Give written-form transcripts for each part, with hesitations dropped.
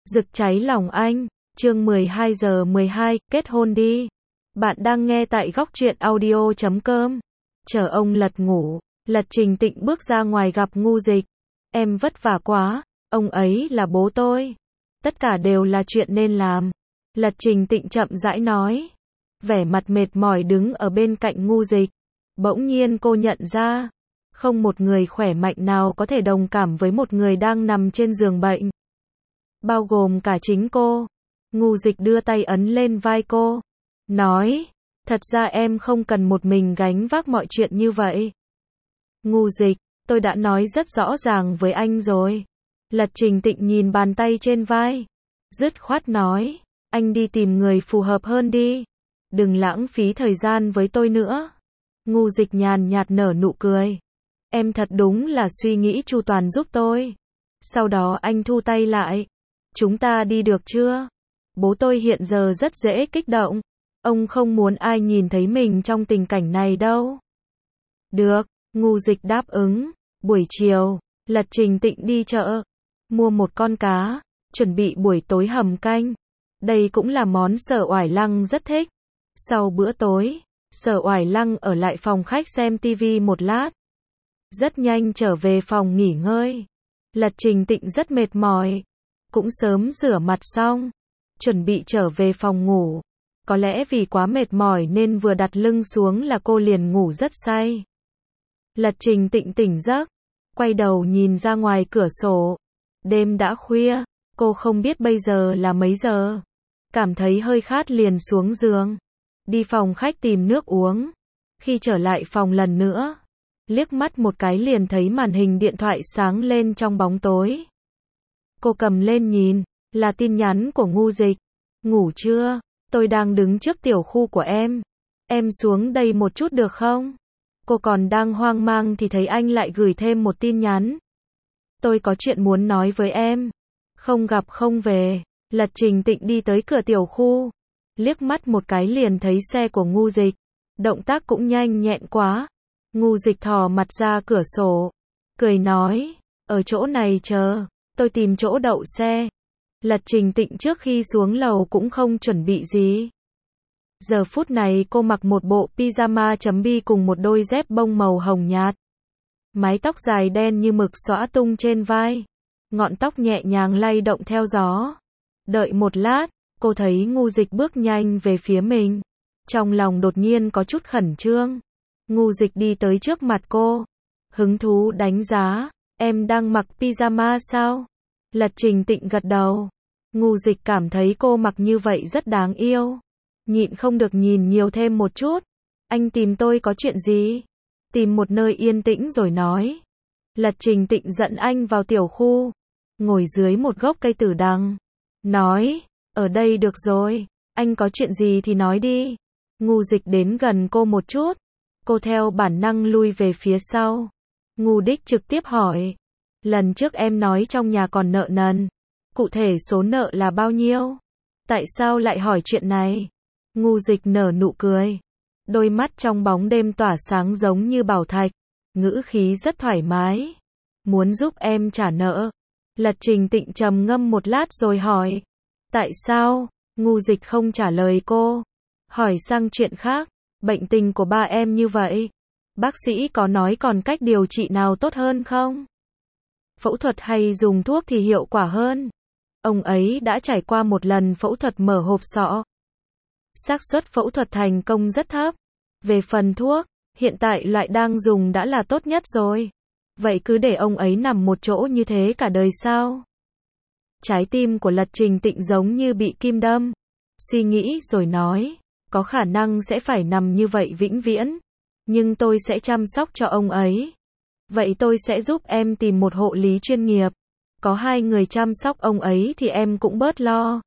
Rực cháy lòng anh, chương 12 giờ 12, kết hôn đi. Bạn đang nghe tại góc truyện audio.com. Chờ ông Lật ngủ, Lật Trình Tịnh bước ra ngoài gặp Ngu Dịch. Em vất vả quá, ông ấy là bố tôi. Tất cả đều là chuyện nên làm. Lật Trình Tịnh chậm rãi nói. Vẻ mặt mệt mỏi đứng ở bên cạnh Ngu Dịch. Bỗng nhiên cô nhận ra, không một người khỏe mạnh nào có thể đồng cảm với một người đang nằm trên giường bệnh. Bao gồm cả chính cô. Ngu Dịch đưa tay ấn lên vai cô. Nói, thật ra em không cần một mình gánh vác mọi chuyện như vậy. Ngu Dịch, tôi đã nói rất rõ ràng với anh rồi. Lật Trình Tịnh nhìn bàn tay trên vai. Dứt khoát nói, anh đi tìm người phù hợp hơn đi. Đừng lãng phí thời gian với tôi nữa. Ngu Dịch nhàn nhạt nở nụ cười. Em thật đúng là suy nghĩ chu toàn giúp tôi. Sau đó anh thu tay lại. Chúng ta đi được chưa? Bố tôi hiện giờ rất dễ kích động. Ông không muốn ai nhìn thấy mình trong tình cảnh này đâu. Được, Ngu Dịch đáp ứng. Buổi chiều, Lật Trình Tịnh đi chợ. Mua một con cá, chuẩn bị buổi tối hầm canh. Đây cũng là món Sở Oải Lăng rất thích. Sau bữa tối, Sở Oải Lăng ở lại phòng khách xem tivi một lát. Rất nhanh trở về phòng nghỉ ngơi. Lật Trình Tịnh rất mệt mỏi. Cũng sớm rửa mặt xong. Chuẩn bị trở về phòng ngủ. Có lẽ vì quá mệt mỏi nên vừa đặt lưng xuống là cô liền ngủ rất say. Lật Trình Tịnh tỉnh giấc. Quay đầu nhìn ra ngoài cửa sổ. Đêm đã khuya. Cô không biết bây giờ là mấy giờ. Cảm thấy hơi khát liền xuống giường. Đi phòng khách tìm nước uống. Khi trở lại phòng lần nữa, liếc mắt một cái liền thấy màn hình điện thoại sáng lên trong bóng tối. Cô cầm lên nhìn, là tin nhắn của Ngu Dịch. Ngủ chưa? Tôi đang đứng trước tiểu khu của em. Em xuống đây một chút được không? Cô còn đang hoang mang thì thấy anh lại gửi thêm một tin nhắn. Tôi có chuyện muốn nói với em. Không gặp không về. Lật Trình Tịnh đi tới cửa tiểu khu. Liếc mắt một cái liền thấy xe của Ngu Dịch. Động tác cũng nhanh nhẹn quá. Ngu Dịch thò mặt ra cửa sổ. Cười nói, ở chỗ này chờ, tôi tìm chỗ đậu xe. Lật Trình Tịnh trước khi xuống lầu cũng không chuẩn bị gì. Giờ phút này cô mặc một bộ pyjama chấm bi cùng một đôi dép bông màu hồng nhạt. Mái tóc dài đen như mực xõa tung trên vai. Ngọn tóc nhẹ nhàng lay động theo gió. Đợi một lát, cô thấy Ngu Dịch bước nhanh về phía mình. Trong lòng đột nhiên có chút khẩn trương. Ngu Dịch đi tới trước mặt cô. Hứng thú đánh giá, em đang mặc pyjama sao? Lật Trình Tịnh gật đầu. Ngu Dịch cảm thấy cô mặc như vậy rất đáng yêu. Nhịn không được nhìn nhiều thêm một chút. Anh tìm tôi có chuyện gì? Tìm một nơi yên tĩnh rồi nói. Lật Trình Tịnh dẫn anh vào tiểu khu. Ngồi dưới một gốc cây tử đằng. Nói, ở đây được rồi. Anh có chuyện gì thì nói đi. Ngu Dịch đến gần cô một chút. Cô theo bản năng lui về phía sau. Ngu Đích trực tiếp hỏi. Lần trước em nói trong nhà còn nợ nần. Cụ thể số nợ là bao nhiêu? Tại sao lại hỏi chuyện này? Ngu Dịch nở nụ cười. Đôi mắt trong bóng đêm tỏa sáng giống như bảo thạch. Ngữ khí rất thoải mái. Muốn giúp em trả nợ. Lật Trình Tịnh trầm ngâm một lát rồi hỏi. Tại sao? Ngu Dịch không trả lời cô. Hỏi sang chuyện khác. Bệnh tình của ba em như vậy. Bác sĩ có nói còn cách điều trị nào tốt hơn không? Phẫu thuật hay dùng thuốc thì hiệu quả hơn? Ông ấy đã trải qua một lần phẫu thuật mở hộp sọ. Xác suất phẫu thuật thành công rất thấp. Về phần thuốc, hiện tại loại đang dùng đã là tốt nhất rồi. Vậy cứ để ông ấy nằm một chỗ như thế cả đời sao? Trái tim của Lật Trình Tịnh giống như bị kim đâm. Suy nghĩ rồi nói. Có khả năng sẽ phải nằm như vậy vĩnh viễn. Nhưng tôi sẽ chăm sóc cho ông ấy. Vậy tôi sẽ giúp em tìm một hộ lý chuyên nghiệp. Có hai người chăm sóc ông ấy thì em cũng bớt lo.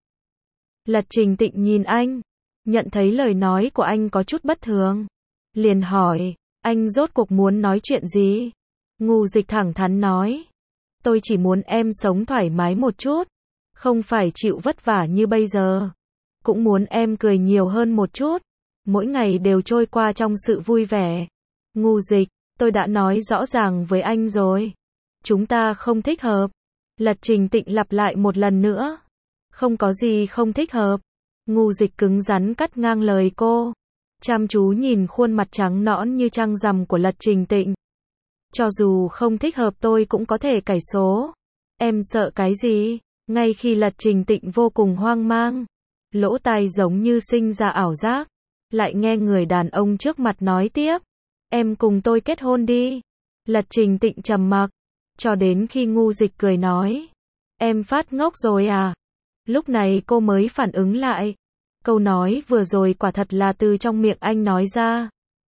Lật Trình Tịnh nhìn anh. Nhận thấy lời nói của anh có chút bất thường. Liền hỏi, anh rốt cuộc muốn nói chuyện gì? Ngu Dịch thẳng thắn nói. Tôi chỉ muốn em sống thoải mái một chút. Không phải chịu vất vả như bây giờ. Cũng muốn em cười nhiều hơn một chút. Mỗi ngày đều trôi qua trong sự vui vẻ. Ngu Dịch, tôi đã nói rõ ràng với anh rồi. Chúng ta không thích hợp. Lật Trình Tịnh lặp lại một lần nữa. Không có gì không thích hợp. Ngu Dịch cứng rắn cắt ngang lời cô. Chăm chú nhìn khuôn mặt trắng nõn như trăng rằm của Lật Trình Tịnh. Cho dù không thích hợp tôi cũng có thể cải số. Em sợ cái gì? Ngay khi Lật Trình Tịnh vô cùng hoang mang, lỗ tai giống như sinh ra ảo giác, lại nghe người đàn ông trước mặt nói tiếp. Em cùng tôi kết hôn đi. Lật Trình Tịnh trầm mặc, cho đến khi Ngu Dịch cười nói. Em phát ngốc rồi à? Lúc này cô mới phản ứng lại. Câu nói vừa rồi quả thật là từ trong miệng anh nói ra.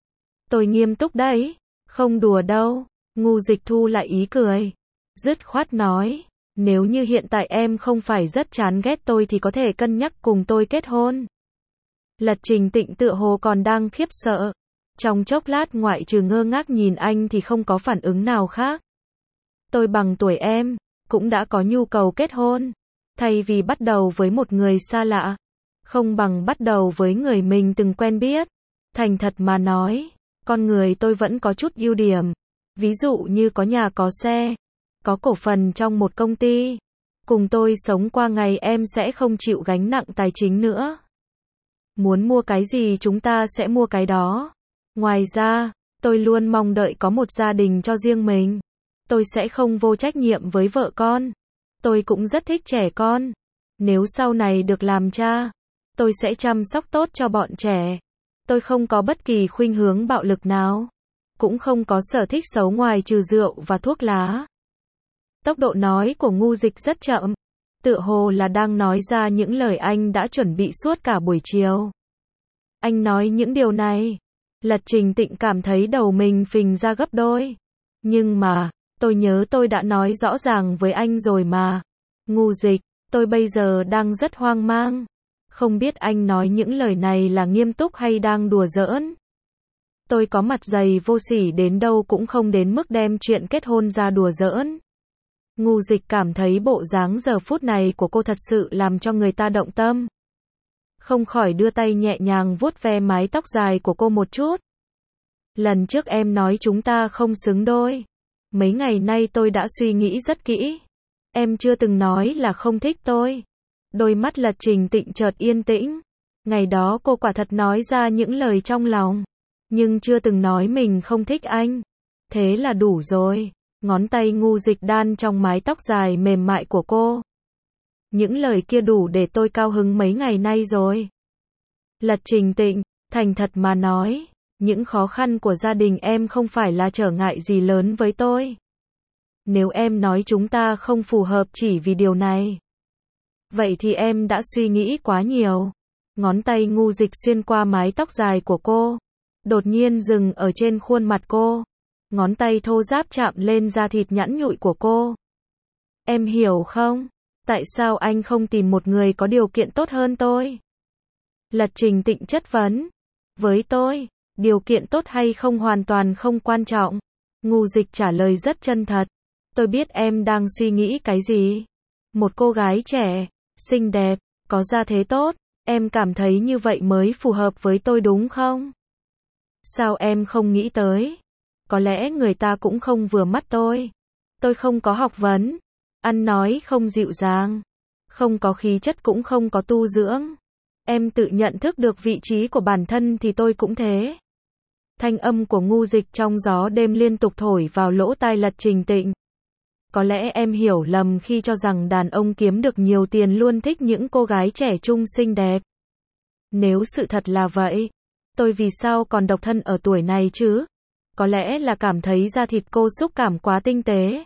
Tôi nghiêm túc đấy, không đùa đâu. Ngu Dịch thu lại ý cười, dứt khoát nói. Nếu như hiện tại em không phải rất chán ghét tôi thì có thể cân nhắc cùng tôi kết hôn. Lật Trình Tịnh tựa hồ còn đang khiếp sợ. Trong chốc lát ngoại trừ ngơ ngác nhìn anh thì không có phản ứng nào khác. Tôi bằng tuổi em, cũng đã có nhu cầu kết hôn. Thay vì bắt đầu với một người xa lạ, không bằng bắt đầu với người mình từng quen biết. Thành thật mà nói, con người tôi vẫn có chút ưu điểm. Ví dụ như có nhà có xe, có cổ phần trong một công ty. Cùng tôi sống qua ngày em sẽ không chịu gánh nặng tài chính nữa. Muốn mua cái gì chúng ta sẽ mua cái đó. Ngoài ra, tôi luôn mong đợi có một gia đình cho riêng mình. Tôi sẽ không vô trách nhiệm với vợ con. Tôi cũng rất thích trẻ con. Nếu sau này được làm cha, tôi sẽ chăm sóc tốt cho bọn trẻ. Tôi không có bất kỳ khuynh hướng bạo lực nào. Cũng không có sở thích xấu ngoài trừ rượu và thuốc lá. Tốc độ nói của Ngu Dịch rất chậm. Tựa hồ là đang nói ra những lời anh đã chuẩn bị suốt cả buổi chiều. Anh nói những điều này. Lật Trình Tịnh cảm thấy đầu mình phình ra gấp đôi. Nhưng mà, tôi nhớ tôi đã nói rõ ràng với anh rồi mà. Ngu Dịch, tôi bây giờ đang rất hoang mang. Không biết anh nói những lời này là nghiêm túc hay đang đùa giỡn. Tôi có mặt dày vô sỉ đến đâu cũng không đến mức đem chuyện kết hôn ra đùa giỡn. Ngu Dịch cảm thấy bộ dáng giờ phút này của cô thật sự làm cho người ta động tâm. Không khỏi đưa tay nhẹ nhàng vuốt ve mái tóc dài của cô một chút. Lần trước em nói chúng ta không xứng đôi. Mấy ngày nay tôi đã suy nghĩ rất kỹ. Em chưa từng nói là không thích tôi. Đôi mắt Lật Trình Tịnh chợt yên tĩnh. Ngày đó cô quả thật nói ra những lời trong lòng. Nhưng chưa từng nói mình không thích anh. Thế là đủ rồi. Ngón tay Ngu Dịch đan trong mái tóc dài mềm mại của cô. Những lời kia đủ để tôi cao hứng mấy ngày nay rồi. Lật Trình Tịnh, thành thật mà nói, những khó khăn của gia đình em không phải là trở ngại gì lớn với tôi. Nếu em nói chúng ta không phù hợp chỉ vì điều này, vậy thì em đã suy nghĩ quá nhiều. Ngón tay Ngu Dịch xuyên qua mái tóc dài của cô, đột nhiên dừng ở trên khuôn mặt cô. Ngón tay thô ráp chạm lên da thịt nhẵn nhụi của cô. Em hiểu không? Tại sao anh không tìm một người có điều kiện tốt hơn tôi? Lật Trình Tịnh chất vấn. Với tôi, điều kiện tốt hay không hoàn toàn không quan trọng. Ngu Dịch trả lời rất chân thật. Tôi biết em đang suy nghĩ cái gì. Một cô gái trẻ, xinh đẹp, có gia thế tốt, em cảm thấy như vậy mới phù hợp với tôi đúng không? Sao em không nghĩ tới? Có lẽ người ta cũng không vừa mắt tôi. Tôi không có học vấn, ăn nói không dịu dàng, không có khí chất cũng không có tu dưỡng. Em tự nhận thức được vị trí của bản thân thì tôi cũng thế. Thanh âm của Ngu Dịch trong gió đêm liên tục thổi vào lỗ tai Lật Trình Tịnh. Có lẽ em hiểu lầm khi cho rằng đàn ông kiếm được nhiều tiền luôn thích những cô gái trẻ trung xinh đẹp. Nếu sự thật là vậy, tôi vì sao còn độc thân ở tuổi này chứ? Có lẽ là cảm thấy da thịt cô xúc cảm quá tinh tế.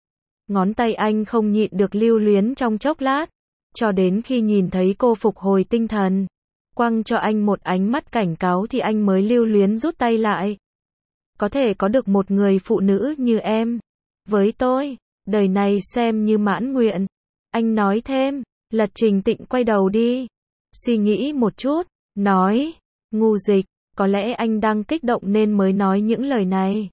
Ngón tay anh không nhịn được lưu luyến trong chốc lát, cho đến khi nhìn thấy cô phục hồi tinh thần, quăng cho anh một ánh mắt cảnh cáo thì anh mới lưu luyến rút tay lại. Có thể có được một người phụ nữ như em, với tôi, đời này xem như mãn nguyện. Anh nói thêm. Lật Trình Tịnh quay đầu đi, suy nghĩ một chút, nói, Ngu Dịch, có lẽ anh đang kích động nên mới nói những lời này.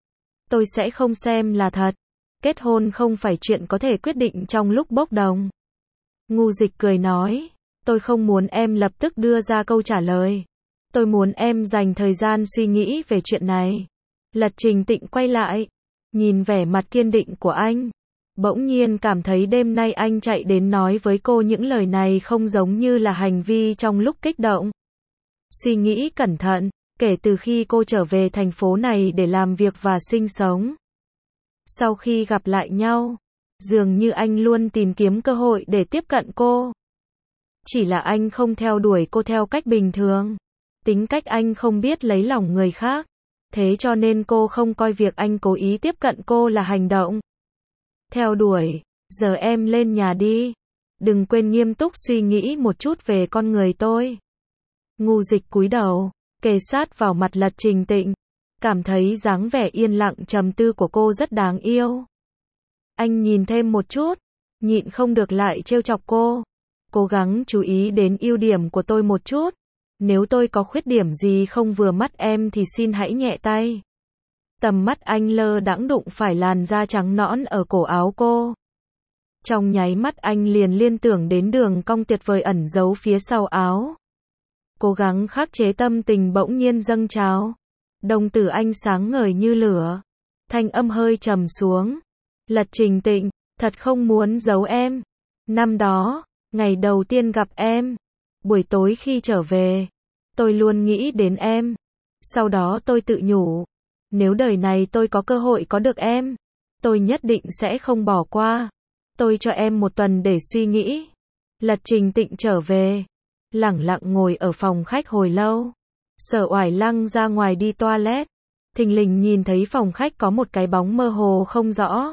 Tôi sẽ không xem là thật. Kết hôn không phải chuyện có thể quyết định trong lúc bốc đồng. Ngu Dịch cười nói, tôi không muốn em lập tức đưa ra câu trả lời. Tôi muốn em dành thời gian suy nghĩ về chuyện này. Lật Trình Tịnh quay lại, nhìn vẻ mặt kiên định của anh. Bỗng nhiên cảm thấy đêm nay anh chạy đến nói với cô những lời này không giống như là hành vi trong lúc kích động. Suy nghĩ cẩn thận, kể từ khi cô trở về thành phố này để làm việc và sinh sống. Sau khi gặp lại nhau, dường như anh luôn tìm kiếm cơ hội để tiếp cận cô. Chỉ là anh không theo đuổi cô theo cách bình thường. Tính cách anh không biết lấy lòng người khác. Thế cho nên cô không coi việc anh cố ý tiếp cận cô là hành động theo đuổi. Giờ em lên nhà đi. Đừng quên nghiêm túc suy nghĩ một chút về con người tôi. Ngu Dịch cúi đầu, kề sát vào mặt Lật Trình Tịnh. Cảm thấy dáng vẻ yên lặng trầm tư của cô rất đáng yêu. Anh nhìn thêm một chút, nhịn không được lại trêu chọc cô. Cố gắng chú ý đến ưu điểm của tôi một chút. Nếu tôi có khuyết điểm gì không vừa mắt em thì xin hãy nhẹ tay. Tầm mắt anh lơ đãng đụng phải làn da trắng nõn ở cổ áo cô. Trong nháy mắt anh liền liên tưởng đến đường cong tuyệt vời ẩn giấu phía sau áo. Cố gắng khắc chế tâm tình bỗng nhiên dâng trào. Đồng tử anh sáng ngời như lửa. Thanh âm hơi trầm xuống. Lật Trình Tịnh, thật không muốn giấu em. Năm đó, ngày đầu tiên gặp em, buổi tối khi trở về, tôi luôn nghĩ đến em. Sau đó tôi tự nhủ, nếu đời này tôi có cơ hội có được em, tôi nhất định sẽ không bỏ qua. Tôi cho em một tuần để suy nghĩ. Lật Trình Tịnh trở về, lẳng lặng ngồi ở phòng khách hồi lâu. Sở Oải Lăng ra ngoài đi toilet, thình lình nhìn thấy phòng khách có một cái bóng mơ hồ không rõ.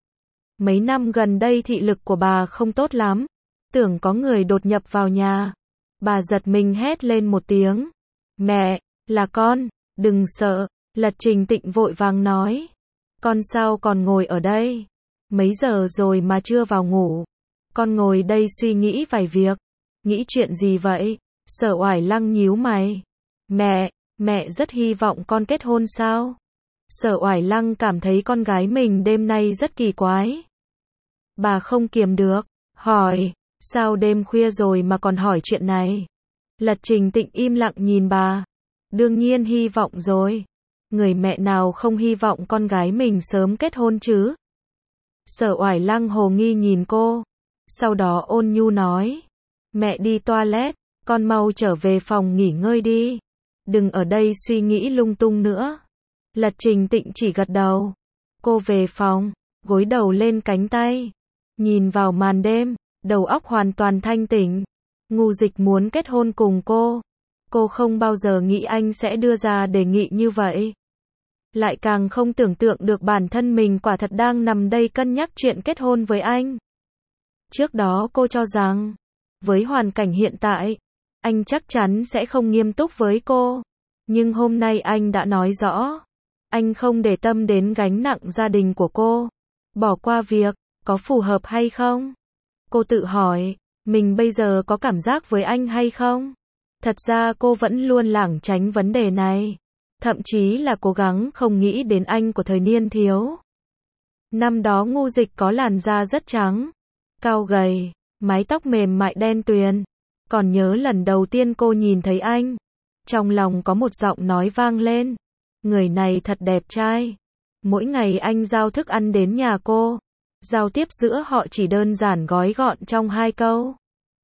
Mấy năm gần đây thị lực của bà không tốt lắm, tưởng có người đột nhập vào nhà. Bà giật mình hét lên một tiếng. Mẹ, là con, đừng sợ. Lật Trình Tịnh vội vàng nói. Con sao còn ngồi ở đây? Mấy giờ rồi mà chưa vào ngủ? Con ngồi đây suy nghĩ vài việc. Nghĩ chuyện gì vậy? Sở Oải Lăng nhíu mày. Mẹ rất hy vọng con kết hôn sao? Sở Oải Lăng cảm thấy con gái mình đêm nay rất kỳ quái. Bà không kiềm được, hỏi, sao đêm khuya rồi mà còn hỏi chuyện này? Lật Trình Tịnh im lặng nhìn bà. Đương nhiên hy vọng rồi. Người mẹ nào không hy vọng con gái mình sớm kết hôn chứ? Sở Oải Lăng hồ nghi nhìn cô. Sau đó ôn nhu nói. Mẹ đi toilet, con mau trở về phòng nghỉ ngơi đi. Đừng ở đây suy nghĩ lung tung nữa. Lật Trình Tịnh chỉ gật đầu. Cô về phòng, gối đầu lên cánh tay. Nhìn vào màn đêm, đầu óc hoàn toàn thanh tỉnh. Ngu Dịch muốn kết hôn cùng cô. Cô không bao giờ nghĩ anh sẽ đưa ra đề nghị như vậy. Lại càng không tưởng tượng được bản thân mình quả thật đang nằm đây cân nhắc chuyện kết hôn với anh. Trước đó cô cho rằng, với hoàn cảnh hiện tại, anh chắc chắn sẽ không nghiêm túc với cô. Nhưng hôm nay anh đã nói rõ, anh không để tâm đến gánh nặng gia đình của cô. Bỏ qua việc, có phù hợp hay không? Cô tự hỏi, mình bây giờ có cảm giác với anh hay không? Thật ra cô vẫn luôn lảng tránh vấn đề này. Thậm chí là cố gắng không nghĩ đến anh của thời niên thiếu. Năm đó Ngu Dịch có làn da rất trắng, cao gầy, mái tóc mềm mại đen tuyền. Còn nhớ lần đầu tiên cô nhìn thấy anh, trong lòng có một giọng nói vang lên. Người này thật đẹp trai. Mỗi ngày anh giao thức ăn đến nhà cô. Giao tiếp giữa họ chỉ đơn giản gói gọn trong 2 câu.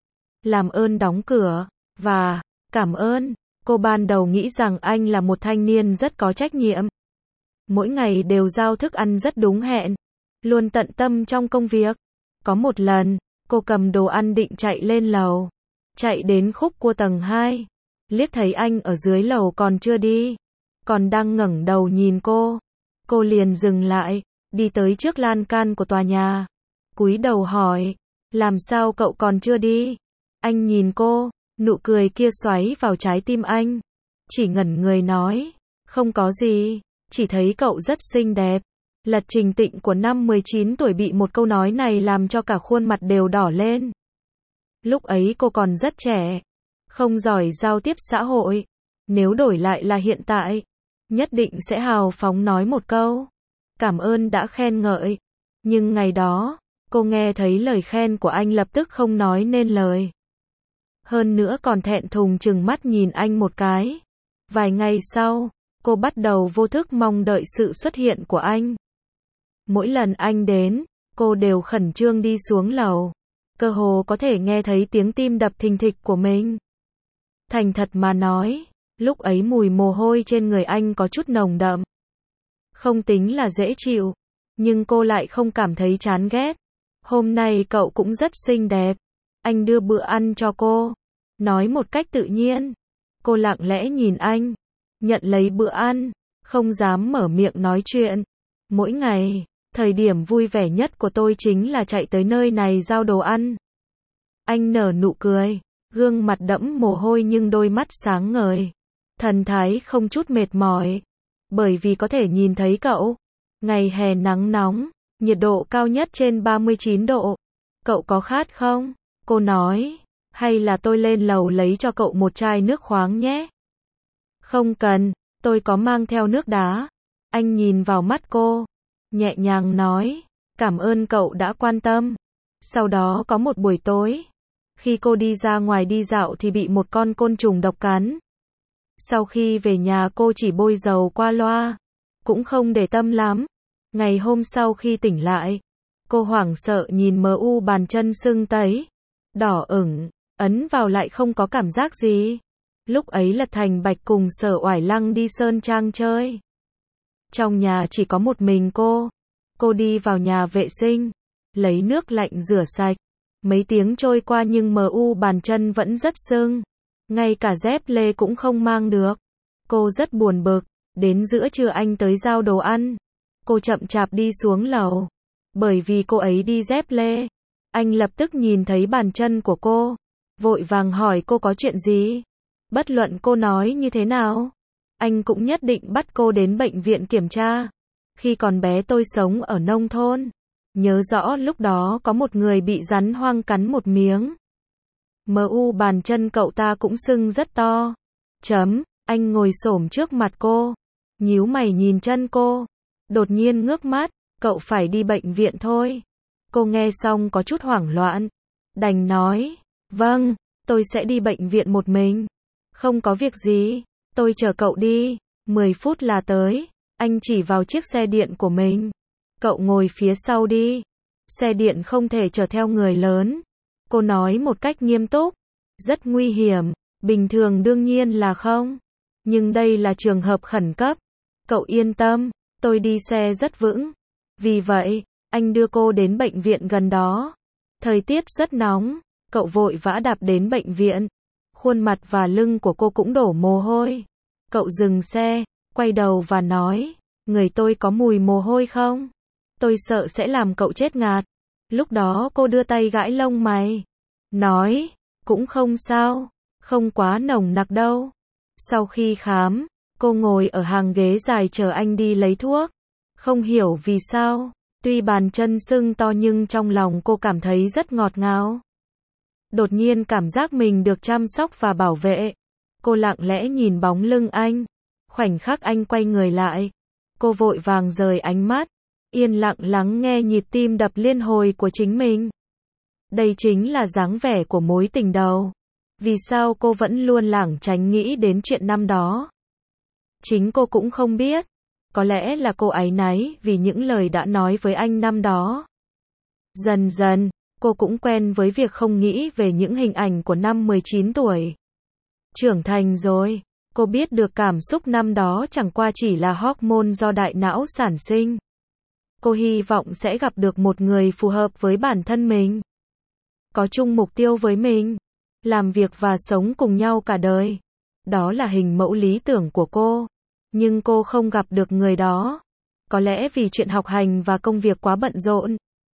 Làm ơn đóng cửa, và cảm ơn. Cô ban đầu nghĩ rằng anh là một thanh niên rất có trách nhiệm. Mỗi ngày đều giao thức ăn rất đúng hẹn. Luôn tận tâm trong công việc. Có một lần, cô cầm đồ ăn định chạy lên lầu. Chạy đến khúc cua tầng 2. Liếc thấy anh ở dưới lầu còn chưa đi. Còn đang ngẩng đầu nhìn cô. Cô liền dừng lại, đi tới trước lan can của tòa nhà. Cúi đầu hỏi, làm sao cậu còn chưa đi? Anh nhìn cô, nụ cười kia xoáy vào trái tim anh. Chỉ ngẩn người nói, không có gì, chỉ thấy cậu rất xinh đẹp. Lật Trình Tịnh của năm 19 tuổi bị một câu nói này làm cho cả khuôn mặt đều đỏ lên. Lúc ấy cô còn rất trẻ, không giỏi giao tiếp xã hội. Nếu đổi lại là hiện tại, nhất định sẽ hào phóng nói một câu, cảm ơn đã khen ngợi. Nhưng ngày đó, cô nghe thấy lời khen của anh lập tức không nói nên lời. Hơn nữa còn thẹn thùng trừng mắt nhìn anh một cái. Vài ngày sau, cô bắt đầu vô thức mong đợi sự xuất hiện của anh. Mỗi lần anh đến, cô đều khẩn trương đi xuống lầu. Cơ hồ có thể nghe thấy tiếng tim đập thình thịch của mình. Thành thật mà nói, lúc ấy mùi mồ hôi trên người anh có chút nồng đậm. Không tính là dễ chịu, nhưng cô lại không cảm thấy chán ghét. Hôm nay cậu cũng rất xinh đẹp. Anh đưa bữa ăn cho cô. Nói một cách tự nhiên. Cô lặng lẽ nhìn anh. Nhận lấy bữa ăn. Không dám mở miệng nói chuyện. Mỗi ngày, thời điểm vui vẻ nhất của tôi chính là chạy tới nơi này giao đồ ăn. Anh nở nụ cười. Gương mặt đẫm mồ hôi nhưng đôi mắt sáng ngời. Thần thái không chút mệt mỏi. Bởi vì có thể nhìn thấy cậu. Ngày hè nắng nóng. Nhiệt độ cao nhất trên 39 độ. Cậu có khát không? Cô nói. Hay là tôi lên lầu lấy cho cậu một chai nước khoáng nhé? Không cần, tôi có mang theo nước đá. Anh nhìn vào mắt cô. Nhẹ nhàng nói. Cảm ơn cậu đã quan tâm. Sau đó có một buổi tối. Khi cô đi ra ngoài đi dạo thì bị một con côn trùng độc cắn. Sau khi về nhà cô chỉ bôi dầu qua loa. Cũng không để tâm lắm. Ngày hôm sau khi tỉnh lại, cô hoảng sợ nhìn bàn chân sưng tấy, đỏ ửng, ấn vào lại không có cảm giác gì. Lúc ấy Lật Thành Bạch cùng Sở Oải Lăng đi Sơn Trang chơi. Trong nhà chỉ có một mình cô. Cô đi vào nhà vệ sinh, lấy nước lạnh rửa sạch. Mấy tiếng trôi qua nhưng bàn chân vẫn rất sưng. Ngay cả dép lê cũng không mang được. Cô rất buồn bực. Đến giữa trưa anh tới giao đồ ăn. Cô chậm chạp đi xuống lầu. Bởi vì cô ấy đi dép lê. Anh lập tức nhìn thấy bàn chân của cô. Vội vàng hỏi cô có chuyện gì. Bất luận cô nói như thế nào, anh cũng nhất định bắt cô đến bệnh viện kiểm tra. Khi còn bé tôi sống ở nông thôn. Nhớ rõ lúc đó có một người bị rắn hoang cắn một miếng. Bàn chân cậu ta cũng sưng rất to. Anh ngồi xổm trước mặt cô. Nhíu mày nhìn chân cô. Đột nhiên ngước mắt. Cậu phải đi bệnh viện thôi. Cô nghe xong có chút hoảng loạn. Đành nói. Vâng, tôi sẽ đi bệnh viện một mình. Không có việc gì. Tôi chở cậu đi. 10 phút là tới. Anh chỉ vào chiếc xe điện của mình. Cậu ngồi phía sau đi. Xe điện không thể chở theo người lớn. Cô nói một cách nghiêm túc. Rất nguy hiểm. Bình thường đương nhiên là không. Nhưng đây là trường hợp khẩn cấp. Cậu yên tâm. Tôi đi xe rất vững. Vì vậy, anh đưa cô đến bệnh viện gần đó. Thời tiết rất nóng. Cậu vội vã đạp đến bệnh viện. Khuôn mặt và lưng của cô cũng đổ mồ hôi. Cậu dừng xe, quay đầu và nói. Người tôi có mùi mồ hôi không? Tôi sợ sẽ làm cậu chết ngạt. Lúc đó cô đưa tay gãi lông mày. Nói, cũng không sao. Không quá nồng nặc đâu. Sau khi khám, cô ngồi ở hàng ghế dài chờ anh đi lấy thuốc. Không hiểu vì sao, tuy bàn chân sưng to nhưng trong lòng cô cảm thấy rất ngọt ngào. Đột nhiên cảm giác mình được chăm sóc và bảo vệ. Cô lặng lẽ nhìn bóng lưng anh. Khoảnh khắc anh quay người lại, cô vội vàng rời ánh mắt, yên lặng lắng nghe nhịp tim đập liên hồi của chính mình. Đây chính là dáng vẻ của mối tình đầu. Vì sao cô vẫn luôn lảng tránh nghĩ đến chuyện năm đó? Chính cô cũng không biết. Có lẽ là cô áy náy vì những lời đã nói với anh năm đó. Dần dần, cô cũng quen với việc không nghĩ về những hình ảnh của năm 19 tuổi. Trưởng thành rồi, cô biết được cảm xúc năm đó chẳng qua chỉ là hormone do đại não sản sinh. Cô hy vọng sẽ gặp được một người phù hợp với bản thân mình. Có chung mục tiêu với mình. Làm việc và sống cùng nhau cả đời. Đó là hình mẫu lý tưởng của cô. Nhưng cô không gặp được người đó. Có lẽ vì chuyện học hành và công việc quá bận rộn.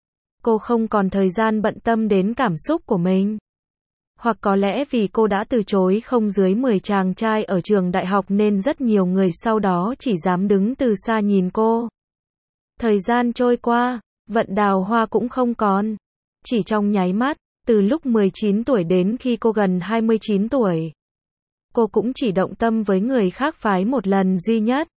Cô không còn thời gian bận tâm đến cảm xúc của mình. Hoặc có lẽ vì cô đã từ chối không dưới 10 chàng trai ở trường đại học nên rất nhiều người sau đó chỉ dám đứng từ xa nhìn cô. Thời gian trôi qua, vận đào hoa cũng không còn. Chỉ trong nháy mắt, từ lúc 19 tuổi đến khi cô gần 29 tuổi. Cô cũng chỉ động tâm với người khác phái một lần duy nhất.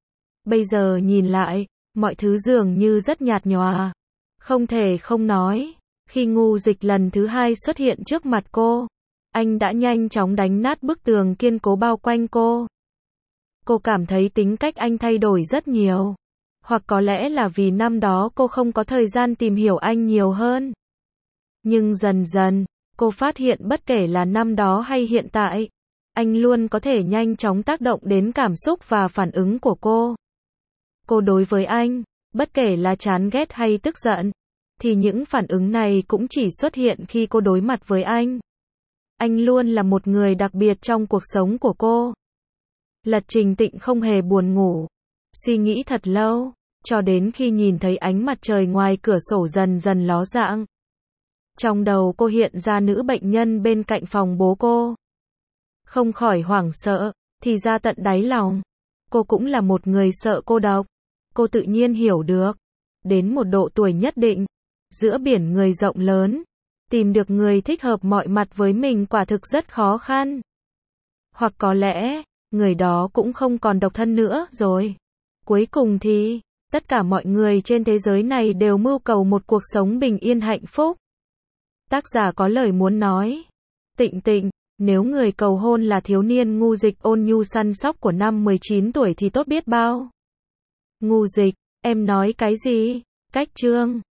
Bây giờ nhìn lại, mọi thứ dường như rất nhạt nhòa. Không thể không nói, khi Ngu Dịch lần thứ hai xuất hiện trước mặt cô, anh đã nhanh chóng đánh nát bức tường kiên cố bao quanh cô. Cô cảm thấy tính cách anh thay đổi rất nhiều. Hoặc có lẽ là vì năm đó cô không có thời gian tìm hiểu anh nhiều hơn. Nhưng dần dần, cô phát hiện bất kể là năm đó hay hiện tại, anh luôn có thể nhanh chóng tác động đến cảm xúc và phản ứng của cô. Cô đối với anh, bất kể là chán ghét hay tức giận, thì những phản ứng này cũng chỉ xuất hiện khi cô đối mặt với anh. Anh luôn là một người đặc biệt trong cuộc sống của cô. Lật Trình Tịnh không hề buồn ngủ, suy nghĩ thật lâu, cho đến khi nhìn thấy ánh mặt trời ngoài cửa sổ dần dần ló dạng. Trong đầu cô hiện ra nữ bệnh nhân bên cạnh phòng bố cô. Không khỏi hoảng sợ, thì ra tận đáy lòng, cô cũng là một người sợ cô độc. Cô tự nhiên hiểu được, đến một độ tuổi nhất định, giữa biển người rộng lớn, tìm được người thích hợp mọi mặt với mình quả thực rất khó khăn. Hoặc có lẽ, người đó cũng không còn độc thân nữa rồi. Cuối cùng thì, tất cả mọi người trên thế giới này đều mưu cầu một cuộc sống bình yên hạnh phúc. Tác giả có lời muốn nói. Tịnh Tịnh, nếu người cầu hôn là thiếu niên ngu dịch ôn nhu săn sóc của năm 19 tuổi thì tốt biết bao. Ngu dịch, em nói cái gì? Cách chương